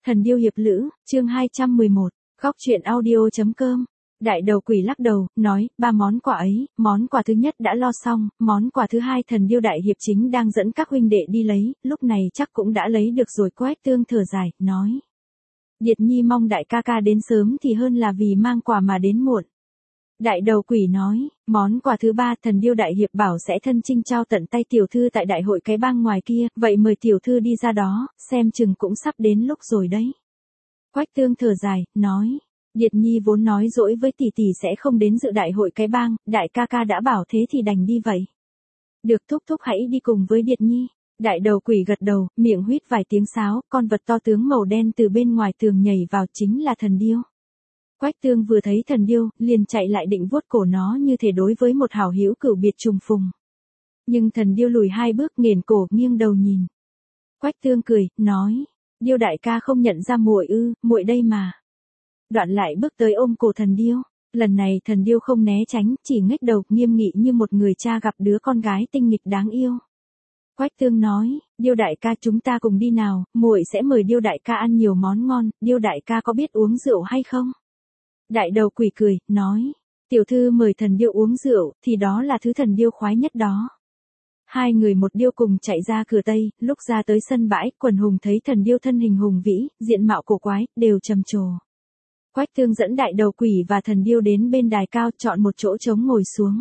Thần điêu hiệp lữ, chương 211, góc truyện audio.com. Đại đầu quỷ lắc đầu, nói, 3 món quà ấy, món quà thứ nhất đã lo xong, món quà thứ hai thần điêu đại hiệp chính đang dẫn các huynh đệ đi lấy, lúc này chắc cũng đã lấy được rồi. Quách Tương thở dài, nói. Điệt Nhi mong đại ca ca đến sớm thì hơn là vì mang quà mà đến muộn. Đại đầu quỷ nói, món quà thứ ba thần điêu đại hiệp bảo sẽ thân chinh trao tận tay tiểu thư tại đại hội cái bang ngoài kia, vậy mời tiểu thư đi ra đó, xem chừng cũng sắp đến lúc rồi đấy. Quách Tương thở dài, nói, Điệt Nhi vốn nói dỗi với tỷ tỷ sẽ không đến dự đại hội cái bang, đại ca ca đã bảo thế thì đành đi vậy. Được thúc thúc hãy đi cùng với Điệt Nhi. Đại đầu quỷ gật đầu, miệng huýt vài tiếng sáo, con vật to tướng màu đen từ bên ngoài tường nhảy vào chính là thần điêu. Quách Tương vừa thấy thần điêu, liền chạy lại định vuốt cổ nó như thể đối với một hảo hữu cửu biệt trùng phùng. Nhưng thần điêu lùi 2 bước nghển cổ nghiêng đầu nhìn. Quách Tương cười, nói, điêu đại ca không nhận ra muội ư, muội đây mà. Đoạn lại bước tới ôm cổ thần điêu, lần này thần điêu không né tránh, chỉ ngếch đầu nghiêm nghị như một người cha gặp đứa con gái tinh nghịch đáng yêu. Quách Tương nói, điêu đại ca chúng ta cùng đi nào, muội sẽ mời điêu đại ca ăn nhiều món ngon, điêu đại ca có biết uống rượu hay không? Đại đầu quỷ cười, nói, tiểu thư mời thần điêu uống rượu, thì đó là thứ thần điêu khoái nhất đó. 2 người một điêu cùng chạy ra cửa Tây, lúc ra tới sân bãi, quần hùng thấy thần điêu thân hình hùng vĩ, diện mạo cổ quái, đều trầm trồ. Quách Tương dẫn đại đầu quỷ và thần điêu đến bên đài cao, chọn một chỗ trống ngồi xuống.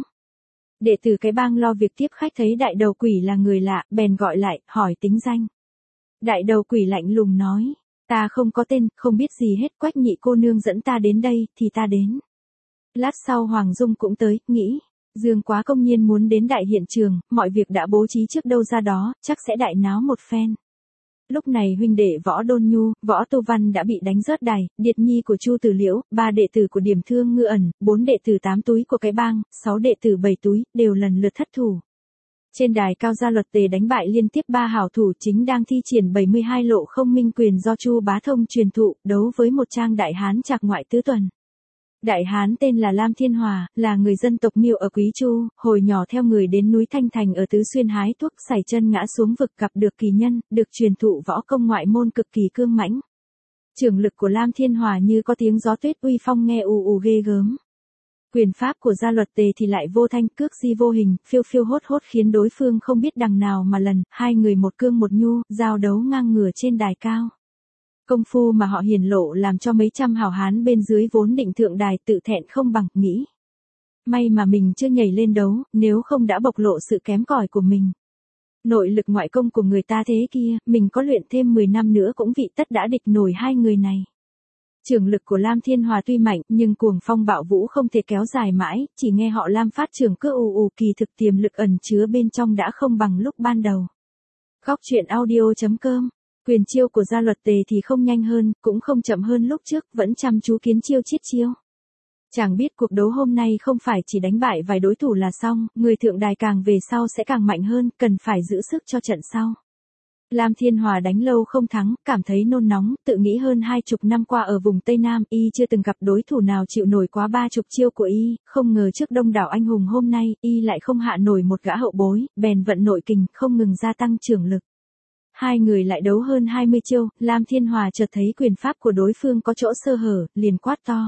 Đệ tử cái bang lo việc tiếp khách thấy đại đầu quỷ là người lạ, bèn gọi lại, hỏi tính danh. Đại đầu quỷ lạnh lùng nói, ta không có tên, không biết gì hết, Quách nhị cô nương dẫn ta đến đây, thì ta đến. Lát sau Hoàng Dung cũng tới, nghĩ, Dương Quá công nhiên muốn đến đại hiện trường, mọi việc đã bố trí trước đâu ra đó, chắc sẽ đại náo một phen. Lúc này huynh đệ Võ Đôn Nhu, Võ Tu Văn đã bị đánh rớt đài, Điệt Nhi của Chu Tử Liễu, 3 đệ tử của Điểm Thương Ngư Ẩn, 4 đệ tử 8 túi của cái bang, 6 đệ tử 7 túi, đều lần lượt thất thủ. Trên đài cao Gia Luật Tề đánh bại liên tiếp 3 hảo thủ chính đang thi triển 72 lộ không minh quyền do Chu Bá Thông truyền thụ, đấu với một trang đại hán trạc ngoại tứ tuần. Đại hán tên là Lam Thiên Hòa, là người dân tộc Miêu ở Quý Chu, hồi nhỏ theo người đến núi Thanh Thành ở Tứ Xuyên hái thuốc, sảy chân ngã xuống vực gặp được kỳ nhân, được truyền thụ võ công ngoại môn cực kỳ cương mãnh. Trường lực của Lam Thiên Hòa như có tiếng gió tuyết uy phong nghe ù ù ghê gớm. Quyền pháp của Gia Luật Tề thì lại vô thanh cước di vô hình, phiêu phiêu hốt hốt khiến đối phương không biết đằng nào mà lần, 2 người một cương một nhu, giao đấu ngang ngửa trên đài cao. Công phu mà họ hiển lộ làm cho mấy trăm hảo hán bên dưới vốn định thượng đài tự thẹn không bằng, nghĩ. May mà mình chưa nhảy lên đấu, nếu không đã bộc lộ sự kém cỏi của mình. Nội lực ngoại công của người ta thế kia, mình có luyện thêm 10 năm nữa cũng vị tất đã địch nổi 2 người này. Trường lực của Lam Thiên Hòa tuy mạnh, nhưng cuồng phong bạo vũ không thể kéo dài mãi, chỉ nghe họ Lam phát trường cứ ù ù kỳ thực tiềm lực ẩn chứa bên trong đã không bằng lúc ban đầu. Góc truyện audio.com. Quyền chiêu của Gia Luật Tề thì không nhanh hơn, cũng không chậm hơn lúc trước, vẫn chăm chú kiến chiêu chiết chiêu. Chẳng biết cuộc đấu hôm nay không phải chỉ đánh bại vài đối thủ là xong, người thượng đài càng về sau sẽ càng mạnh hơn, cần phải giữ sức cho trận sau. Lam Thiên Hòa đánh lâu không thắng, cảm thấy nôn nóng, tự nghĩ hơn 20 năm qua ở vùng Tây Nam, y chưa từng gặp đối thủ nào chịu nổi quá 30 chiêu của y, không ngờ trước đông đảo anh hùng hôm nay, y lại không hạ nổi một gã hậu bối, bèn vận nội kình, không ngừng gia tăng trưởng lực. 2 người lại đấu hơn 20 chiêu, Lam Thiên Hòa chợt thấy quyền pháp của đối phương có chỗ sơ hở, liền quát to.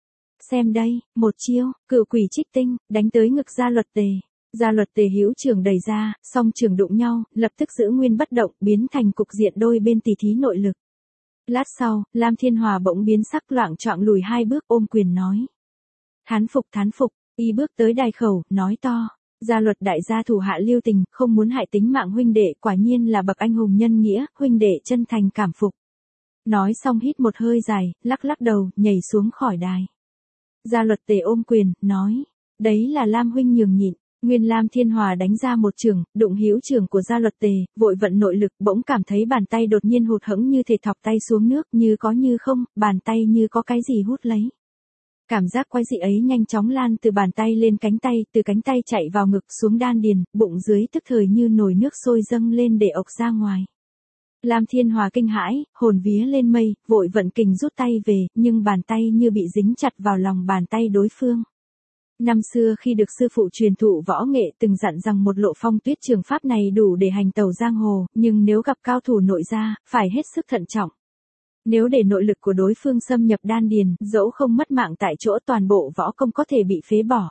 Xem đây, một chiêu, cửu quỷ trích tinh, đánh tới ngực Gia Luật Tề. Gia Luật Tề hữu trường đẩy ra, song trường đụng nhau, lập tức giữ nguyên bất động, biến thành cục diện đôi bên tỉ thí nội lực. Lát sau, Lam Thiên Hòa bỗng biến sắc loạng choạng lùi 2 bước ôm quyền nói. Thán phục, y bước tới đài khẩu, nói to. Gia Luật đại gia thủ hạ lưu tình, không muốn hại tính mạng huynh đệ, quả nhiên là bậc anh hùng nhân nghĩa, huynh đệ chân thành cảm phục. Nói xong hít một hơi dài, lắc lắc đầu, nhảy xuống khỏi đài. Gia Luật Tề ôm quyền, nói, đấy là Lam huynh nhường nhịn. Nguyên Lam Thiên Hòa đánh ra một trường, đụng hữu trường của Gia Luật Tề, vội vận nội lực, bỗng cảm thấy bàn tay đột nhiên hụt hẫng như thể thọc tay xuống nước, như có như không, bàn tay như có cái gì hút lấy. Cảm giác quái dị ấy nhanh chóng lan từ bàn tay lên cánh tay, từ cánh tay chạy vào ngực xuống đan điền, bụng dưới tức thời như nồi nước sôi dâng lên để ộc ra ngoài. Lam Thiên Hòa kinh hãi, hồn vía lên mây, vội vận kình rút tay về, nhưng bàn tay như bị dính chặt vào lòng bàn tay đối phương. Năm xưa khi được sư phụ truyền thụ võ nghệ từng dặn rằng một lộ phong tuyết trường pháp này đủ để hành tẩu giang hồ, nhưng nếu gặp cao thủ nội gia, phải hết sức thận trọng. Nếu để nội lực của đối phương xâm nhập đan điền, dẫu không mất mạng tại chỗ toàn bộ võ công có thể bị phế bỏ.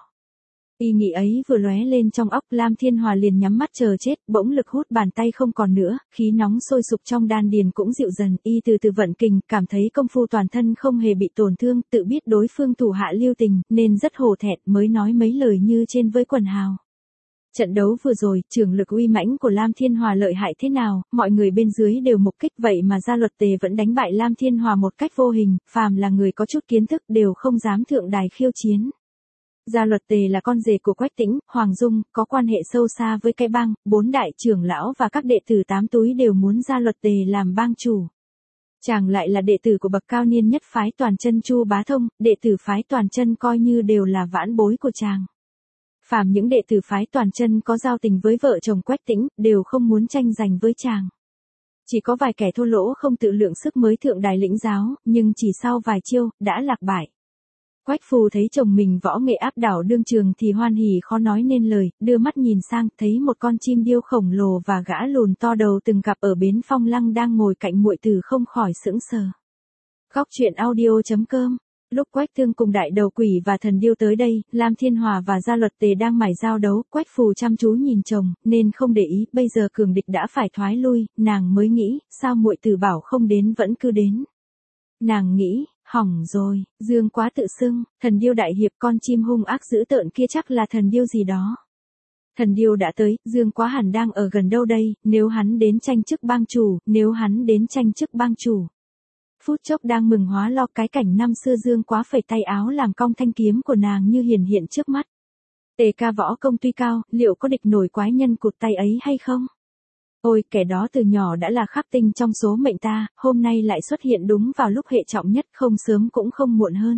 Ý nghĩ ấy vừa lóe lên trong óc, Lam Thiên Hòa liền nhắm mắt chờ chết, bỗng lực hút bàn tay không còn nữa, khí nóng sôi sục trong đan điền cũng dịu dần, y từ từ vận kình, cảm thấy công phu toàn thân không hề bị tổn thương, tự biết đối phương thủ hạ lưu tình, nên rất hổ thẹn mới nói mấy lời như trên với quần hào. Trận đấu vừa rồi, trưởng lực uy mãnh của Lam Thiên Hòa lợi hại thế nào, mọi người bên dưới đều mục kích, vậy mà Gia Luật Tề vẫn đánh bại Lam Thiên Hòa một cách vô hình, phàm là người có chút kiến thức đều không dám thượng đài khiêu chiến. Gia Luật Tề là con rể của Quách Tĩnh, Hoàng Dung, có quan hệ sâu xa với cái bang, 4 đại trưởng lão và các đệ tử 8 túi đều muốn Gia Luật Tề làm bang chủ. Chàng lại là đệ tử của bậc cao niên nhất phái Toàn Chân Chu Bá Thông, đệ tử phái Toàn Chân coi như đều là vãn bối của chàng. Phàm những đệ tử phái Toàn Chân có giao tình với vợ chồng Quách Tĩnh, đều không muốn tranh giành với chàng. Chỉ có vài kẻ thô lỗ không tự lượng sức mới thượng đài lĩnh giáo, nhưng chỉ sau vài chiêu, đã lạc bại. Quách Phù thấy chồng mình võ nghệ áp đảo đương trường thì hoan hỉ khó nói nên lời, đưa mắt nhìn sang, thấy một con chim điêu khổng lồ và gã lùn to đầu từng gặp ở bến Phong Lăng đang ngồi cạnh muội tử không khỏi sững sờ. Góc truyện audio.com. Lúc Quách Thương cùng đại đầu quỷ và thần điêu tới đây, Lam Thiên Hòa và Gia Luật Tề đang mải giao đấu, Quách Phù chăm chú nhìn chồng, nên không để ý, bây giờ cường địch đã phải thoái lui, nàng mới nghĩ, sao muội tử bảo không đến vẫn cứ đến. Nàng nghĩ, hỏng rồi, Dương Quá tự xưng, thần điêu đại hiệp, con chim hung ác dữ tợn kia chắc là thần điêu gì đó. Thần điêu đã tới, Dương Quá hẳn đang ở gần đâu đây, nếu hắn đến tranh chức bang chủ, nếu hắn đến tranh chức bang chủ. Phút chốc đang mừng hóa lo cái cảnh năm xưa Dương Quá phẩy tay áo làm cong thanh kiếm của nàng như hiển hiện trước mắt. Tề ca võ công tuy cao, liệu có địch nổi quái nhân cụt tay ấy hay không? Ôi, kẻ đó từ nhỏ đã là khắc tinh trong số mệnh ta, hôm nay lại xuất hiện đúng vào lúc hệ trọng nhất, không sớm cũng không muộn hơn.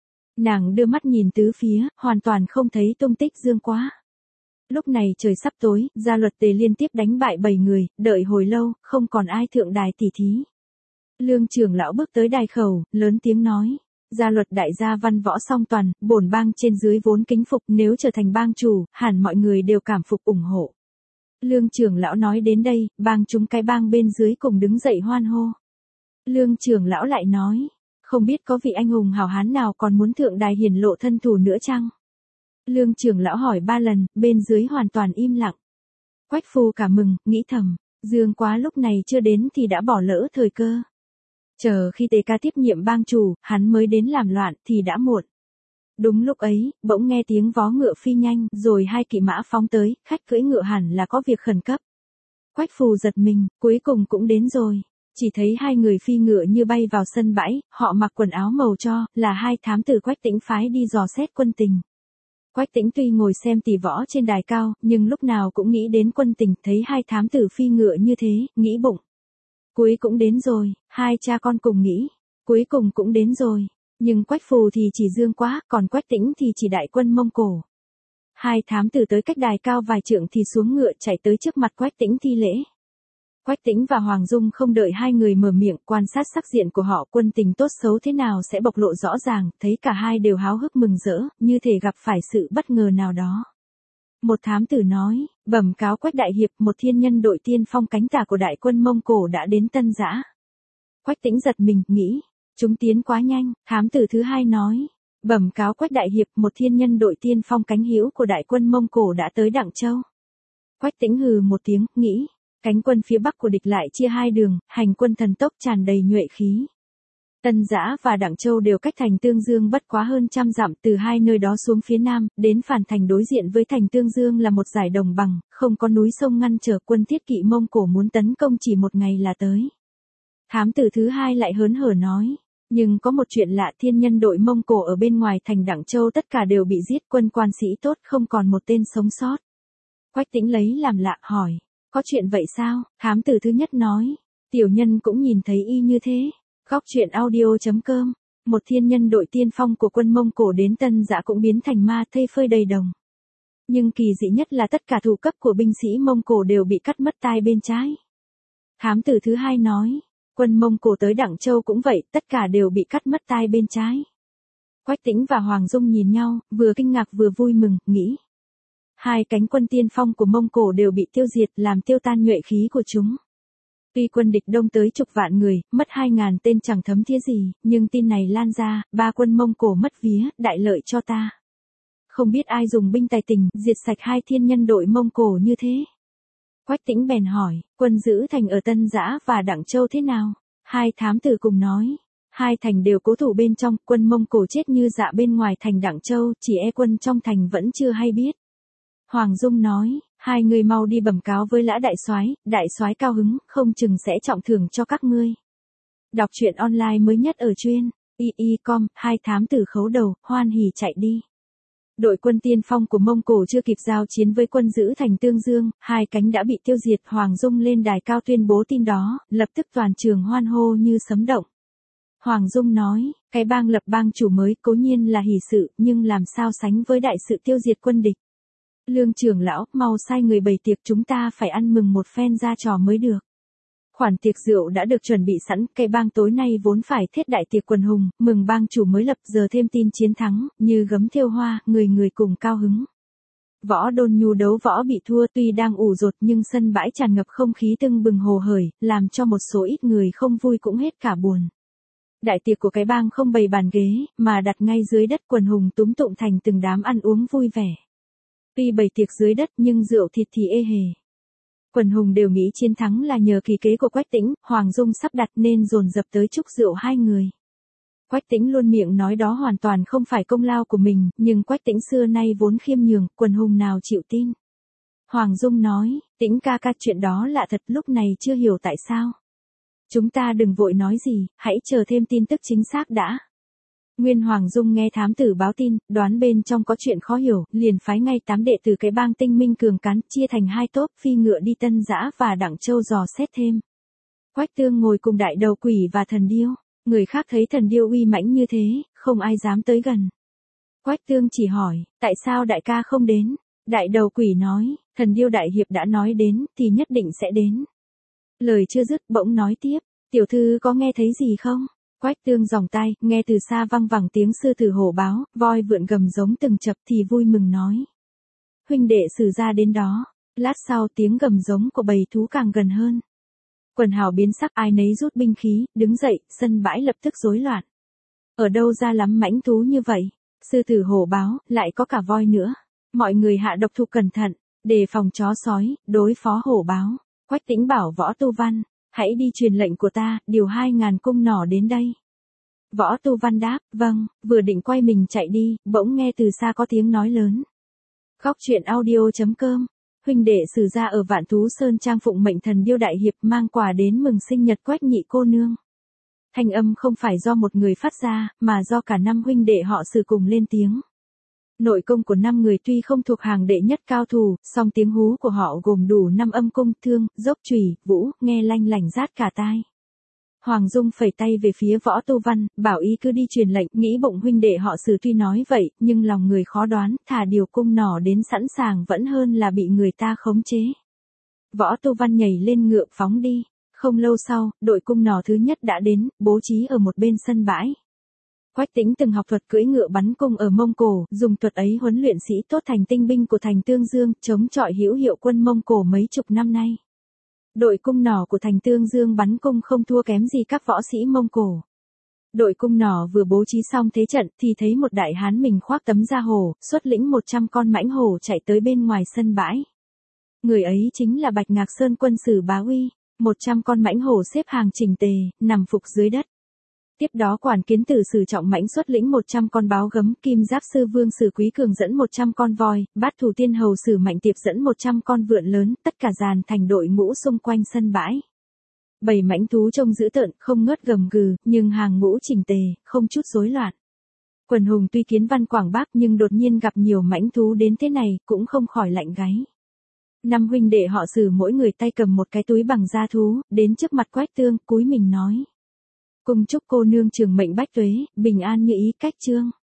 Nàng đưa mắt nhìn tứ phía, hoàn toàn không thấy tung tích Dương Quá. Lúc này trời sắp tối, Gia Luật Tề liên tiếp đánh bại 7 người, đợi hồi lâu, không còn ai thượng đài tỉ thí. Lương trưởng lão bước tới đài khẩu, lớn tiếng nói. Gia Luật đại gia văn võ song toàn, bổn bang trên dưới vốn kính phục, nếu trở thành bang chủ, hẳn mọi người đều cảm phục ủng hộ. Lương trưởng lão nói đến đây, bang chúng cái bang bên dưới cùng đứng dậy hoan hô. Lương trưởng lão lại nói, không biết có vị anh hùng hào hán nào còn muốn thượng đài hiển lộ thân thủ nữa chăng? Lương trưởng lão hỏi 3 lần, bên dưới hoàn toàn im lặng. Quách Phù cả mừng, nghĩ thầm, Dương Quá lúc này chưa đến thì đã bỏ lỡ thời cơ. Chờ khi Tề ca tiếp nhiệm bang chủ, hắn mới đến làm loạn thì đã muộn. Đúng lúc ấy, bỗng nghe tiếng vó ngựa phi nhanh, rồi 2 kỵ mã phóng tới, khách cưỡi ngựa hẳn là có việc khẩn cấp. Quách Phù giật mình, cuối cùng cũng đến rồi. Chỉ thấy 2 người phi ngựa như bay vào sân bãi, họ mặc quần áo màu tro, là 2 thám tử Quách Tĩnh phái đi dò xét quân tình. Quách Tĩnh tuy ngồi xem tỷ võ trên đài cao, nhưng lúc nào cũng nghĩ đến quân tình, thấy 2 thám tử phi ngựa như thế, nghĩ bụng. Cuối cũng đến rồi, 2 cha con cùng nghĩ, cuối cùng cũng đến rồi. Nhưng Quách Phù thì chỉ Dương Quá, còn Quách Tĩnh thì chỉ đại quân Mông Cổ. 2 thám tử tới cách đài cao vài trượng thì xuống ngựa chạy tới trước mặt Quách Tĩnh thi lễ. Quách Tĩnh và Hoàng Dung không đợi 2 người mở miệng, quan sát sắc diện của họ, quân tình tốt xấu thế nào sẽ bộc lộ rõ ràng, thấy cả hai đều háo hức mừng rỡ, như thể gặp phải sự bất ngờ nào đó. Một thám tử nói, bẩm cáo Quách đại hiệp, một thiên nhân đội tiên phong cánh tả của đại quân Mông Cổ đã đến Tân Giã. Quách Tĩnh giật mình, nghĩ, chúng tiến quá nhanh. Thám tử thứ 2 nói, bẩm cáo Quách đại hiệp, một thiên nhân đội tiên phong cánh hữu của đại quân Mông Cổ đã tới Đặng Châu. Quách Tĩnh hừ một tiếng, nghĩ, cánh quân phía bắc của địch lại chia 2 đường, hành quân thần tốc tràn đầy nhuệ khí. Tân Giã và Đặng Châu đều cách thành Tương Dương bất quá hơn 100 dặm, từ 2 nơi đó xuống phía nam, đến Phàn Thành đối diện với thành Tương Dương là một dải đồng bằng, không có núi sông ngăn trở, quân thiết kỵ Mông Cổ muốn tấn công chỉ 1 ngày là tới. Thám tử thứ 2 lại hớn hở nói, nhưng có một chuyện lạ, thiên nhân đội Mông Cổ ở bên ngoài thành Đặng Châu tất cả đều bị giết, quân quan sĩ tốt không còn một tên sống sót. Quách Tĩnh lấy làm lạ, hỏi, có chuyện vậy sao? Thám tử thứ nhất nói, tiểu nhân cũng nhìn thấy y như thế. Góc truyện audio.com. Một thiên nhân đội tiên phong của quân Mông Cổ đến Tân Giã cũng biến thành ma thây phơi đầy đồng. Nhưng kỳ dị nhất là tất cả thủ cấp của binh sĩ Mông Cổ đều bị cắt mất tai bên trái. Thám tử thứ 2 nói, quân Mông Cổ tới Đặng Châu cũng vậy, tất cả đều bị cắt mất tai bên trái. Quách Tĩnh và Hoàng Dung nhìn nhau, vừa kinh ngạc vừa vui mừng, nghĩ. 2 cánh quân tiên phong của Mông Cổ đều bị tiêu diệt, làm tiêu tan nhuệ khí của chúng. Tuy quân địch đông tới chục vạn người, mất 2.000 tên chẳng thấm thía gì, nhưng tin này lan ra, 3 quân Mông Cổ mất vía, đại lợi cho ta. Không biết ai dùng binh tài tình, diệt sạch 2 thiên nhân đội Mông Cổ như thế. Quách Tĩnh bèn hỏi, quân giữ thành ở Tân Giã và Đặng Châu thế nào? 2 thám tử cùng nói, 2 thành đều cố thủ bên trong, quân Mông Cổ chết như dạ bên ngoài thành Đặng Châu, chỉ e quân trong thành vẫn chưa hay biết. Hoàng Dung nói, 2 người mau đi bẩm cáo với Lã đại soái cao hứng, không chừng sẽ trọng thưởng cho các ngươi. Đọc truyện online mới nhất ở truyện y.com, 2 thám tử khấu đầu, hoan hỉ chạy đi. Đội quân tiên phong của Mông Cổ chưa kịp giao chiến với quân giữ thành Tương Dương, 2 cánh đã bị tiêu diệt. Hoàng Dung lên đài cao tuyên bố tin đó, lập tức toàn trường hoan hô như sấm động. Hoàng Dung nói, cái bang lập bang chủ mới cố nhiên là hỷ sự, nhưng làm sao sánh với đại sự tiêu diệt quân địch. Lương trưởng lão, mau sai người bày tiệc, chúng ta phải ăn mừng một phen ra trò mới được. Khoản tiệc rượu đã được chuẩn bị sẵn, cái bang tối nay vốn phải thiết đại tiệc quần hùng, mừng bang chủ mới lập, giờ thêm tin chiến thắng, như gấm thêu hoa, người người cùng cao hứng. Võ Đôn Nhu đấu võ bị thua, tuy đang ủ rột nhưng sân bãi tràn ngập không khí tưng bừng hồ hởi, làm cho một số ít người không vui cũng hết cả buồn. Đại tiệc của cái bang không bày bàn ghế, mà đặt ngay dưới đất, quần hùng túm tụm thành từng đám ăn uống vui vẻ. Tuy bày tiệc dưới đất nhưng rượu thịt thì ê hề. Quần hùng đều nghĩ chiến thắng là nhờ kỳ kế của Quách Tĩnh, Hoàng Dung sắp đặt nên dồn dập tới chúc rượu 2 người. Quách Tĩnh luôn miệng nói đó hoàn toàn không phải công lao của mình, nhưng Quách Tĩnh xưa nay vốn khiêm nhường, quần hùng nào chịu tin. Hoàng Dung nói, Tĩnh ca ca, chuyện đó lạ thật, lúc này chưa hiểu tại sao. Chúng ta đừng vội nói gì, hãy chờ thêm tin tức chính xác đã. Nguyên Hoàng Dung nghe thám tử báo tin, đoán bên trong có chuyện khó hiểu, liền phái ngay 8 đệ tử cái bang tinh minh cường cán, chia thành 2 tốp, phi ngựa đi Tân Giã và Đặng Châu dò xét thêm. Quách Tương ngồi cùng đại đầu quỷ và thần điêu, người khác thấy thần điêu uy mãnh như thế, không ai dám tới gần. Quách Tương chỉ hỏi, tại sao đại ca không đến? Đại đầu quỷ nói, thần điêu đại hiệp đã nói đến, thì nhất định sẽ đến. Lời chưa dứt bỗng nói tiếp, tiểu thư có nghe thấy gì không? Quách Tương giòng tay, nghe từ xa văng vẳng tiếng sư tử hổ báo, voi vượn gầm giống từng chập thì vui mừng nói. Huynh đệ Sử gia đến đó. Lát sau tiếng gầm giống của bầy thú càng gần hơn. Quần hào biến sắc, ai nấy rút binh khí, đứng dậy, sân bãi lập tức rối loạn. Ở đâu ra lắm mãnh thú như vậy? Sư tử hổ báo, lại có cả voi nữa. Mọi người hạ độc thủ cẩn thận, đề phòng chó sói, đối phó hổ báo. Quách Tĩnh bảo Võ Tu Văn, hãy đi truyền lệnh của ta, điều 2.000 cung nỏ đến đây. Võ Tu Văn đáp, vâng, vừa định quay mình chạy đi, bỗng nghe từ xa có tiếng nói lớn. Góc truyện audio.com, huynh đệ Sử gia ở Vạn Thú Sơn trang phụng mệnh thần điêu đại hiệp mang quà đến mừng sinh nhật Quách nhị cô nương. Thanh âm không phải do một người phát ra, mà do cả 5 huynh đệ họ Sử cùng lên tiếng. Nội công của 5 người tuy không thuộc hàng đệ nhất cao thủ, song tiếng hú của họ gồm đủ 5 âm cung, thương, dốc, chùy, vũ, nghe lanh lảnh rát cả tai. Hoàng Dung phẩy tay về phía Võ Tu Văn, bảo ý cứ đi truyền lệnh, nghĩ bụng huynh đệ họ Sử tuy nói vậy, nhưng lòng người khó đoán, thà điều cung nỏ đến sẵn sàng vẫn hơn là bị người ta khống chế. Võ Tu Văn nhảy lên ngựa phóng đi, không lâu sau, đội cung nỏ thứ nhất đã đến, bố trí ở một bên sân bãi. Quách Tĩnh từng học thuật cưỡi ngựa bắn cung ở Mông Cổ, dùng thuật ấy huấn luyện sĩ tốt thành tinh binh của thành Tương Dương, chống chọi hữu hiệu quân Mông Cổ mấy chục năm nay. Đội cung nỏ của thành Tương Dương bắn cung không thua kém gì các võ sĩ Mông Cổ. Đội cung nỏ vừa bố trí xong thế trận thì thấy một đại hán mình khoác tấm da hổ, xuất lĩnh 100 con mãnh hổ chạy tới bên ngoài sân bãi. Người ấy chính là Bạch Ngạc Sơn quân Sử Bá Uy, 100 con mãnh hổ xếp hàng chỉnh tề, nằm phục dưới đất. Tiếp đó quản kiến tử Sử Trọng Mãnh xuất lĩnh 100 con báo gấm, kim giáp sư vương Sử Quý Cường dẫn 100 con voi, bát thủ tiên hầu Sử Mạnh Tiệp dẫn 100 con vượn lớn, tất cả dàn thành đội ngũ xung quanh sân bãi. Bầy mãnh thú trông dữ tợn, không ngớt gầm gừ, nhưng hàng ngũ chỉnh tề, không chút rối loạn. Quần hùng tuy kiến văn quảng bác nhưng đột nhiên gặp nhiều mãnh thú đến thế này, cũng không khỏi lạnh gáy. 5 huynh đệ họ Sử mỗi người tay cầm một cái túi bằng da thú, đến trước mặt Quách Tương, cúi mình nói. Cùng chúc cô nương trường mệnh bách tuế, bình an như ý, cách chương.